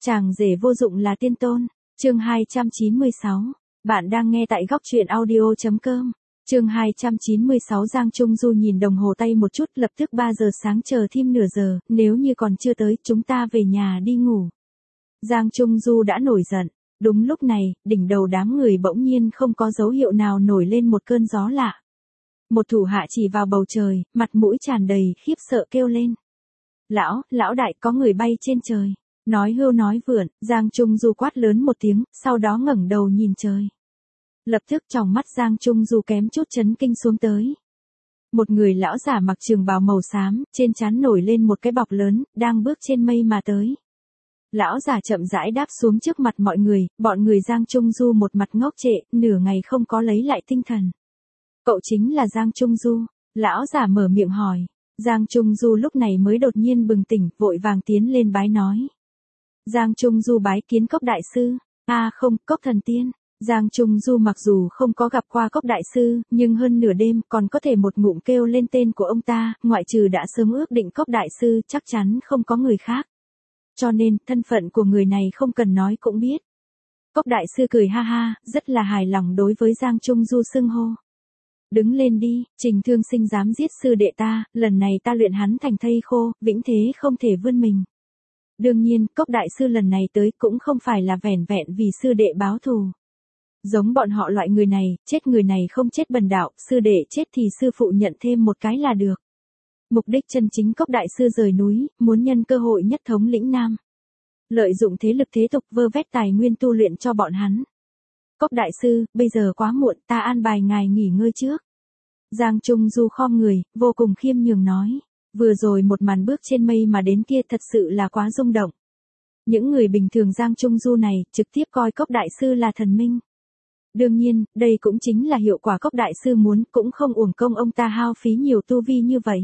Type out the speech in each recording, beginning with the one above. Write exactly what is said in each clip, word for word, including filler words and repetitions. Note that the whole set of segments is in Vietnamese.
Chàng rể vô dụng là tiên tôn. Chương hai trăm chín mươi sáu. Bạn đang nghe tại góc truyện audio chấm com. Chương hai trăm chín mươi sáu. Giang Trung Du nhìn đồng hồ tay một chút, lập tức ba giờ sáng, chờ thêm nửa giờ, nếu như còn chưa tới, chúng ta về nhà đi ngủ. Giang Trung Du đã nổi giận. Đúng lúc này, đỉnh đầu đám người bỗng nhiên không có dấu hiệu nào nổi lên một cơn gió lạ. Một thủ hạ chỉ vào bầu trời, mặt mũi tràn đầy khiếp sợ kêu lên. Lão, lão đại, có người bay trên trời. Nói hưu nói vượn, Giang Trung Du quát lớn một tiếng, sau đó ngẩng đầu nhìn trời. Lập tức tròng mắt Giang Trung Du kém chút chấn kinh xuống tới. Một người lão giả mặc trường bào màu xám, trên trán nổi lên một cái bọc lớn, đang bước trên mây mà tới. Lão giả chậm rãi đáp xuống trước mặt mọi người, bọn người Giang Trung Du một mặt ngốc trệ, nửa ngày không có lấy lại tinh thần. Cậu chính là Giang Trung Du, lão giả mở miệng hỏi. Giang Trung Du lúc này mới đột nhiên bừng tỉnh, vội vàng tiến lên bái nói. Giang Trung Du bái kiến Cốc đại sư. A à không, Cốc thần tiên. Giang Trung Du mặc dù không có gặp qua Cốc đại sư, nhưng hơn nửa đêm còn có thể một ngụm kêu lên tên của ông ta, ngoại trừ đã sớm ước định Cốc đại sư, chắc chắn không có người khác. Cho nên, thân phận của người này không cần nói cũng biết. Cốc đại sư cười ha ha, rất là hài lòng đối với Giang Trung Du xưng hô. Đứng lên đi, Trình Thương Sinh dám giết sư đệ ta, lần này ta luyện hắn thành thây khô, vĩnh thế không thể vươn mình. Đương nhiên, Cốc đại sư lần này tới cũng không phải là vẻn vẹn vì sư đệ báo thù. Giống bọn họ loại người này, chết người này không chết bần đạo, sư đệ chết thì sư phụ nhận thêm một cái là được. Mục đích chân chính Cốc đại sư rời núi, muốn nhân cơ hội nhất thống lĩnh Nam. Lợi dụng thế lực thế tục vơ vét tài nguyên tu luyện cho bọn hắn. Cốc đại sư, bây giờ quá muộn, ta an bài ngài nghỉ ngơi trước. Giang Trung Du khom người, vô cùng khiêm nhường nói. Vừa rồi một màn bước trên mây mà đến kia thật sự là quá rung động. Những người bình thường Giang Trung Du này, trực tiếp coi Cốc đại sư là thần minh. Đương nhiên, đây cũng chính là hiệu quả Cốc đại sư muốn, cũng không uổng công ông ta hao phí nhiều tu vi như vậy.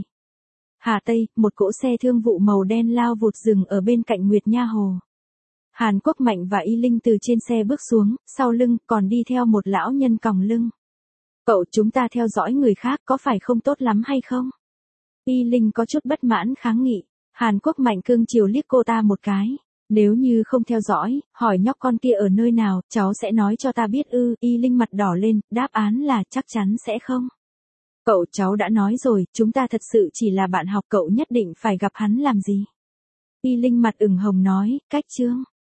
Hà Tây, một cỗ xe thương vụ màu đen lao vụt dừng ở bên cạnh Nguyệt Nha Hồ. Hàn Quốc Mạnh và Y Linh từ trên xe bước xuống, sau lưng còn đi theo một lão nhân còng lưng. Cậu, chúng ta theo dõi người khác có phải không tốt lắm hay không? Y Linh có chút bất mãn kháng nghị. Hàn Quốc Mạnh cương chiều liếc cô ta một cái. Nếu như không theo dõi, hỏi nhóc con kia ở nơi nào, cháu sẽ nói cho ta biết ư. Y Linh mặt đỏ lên, đáp án là chắc chắn sẽ không. Cậu, cháu đã nói rồi, chúng ta thật sự chỉ là bạn học, cậu nhất định phải gặp hắn làm gì? Y Linh mặt ửng hồng nói, cách chương.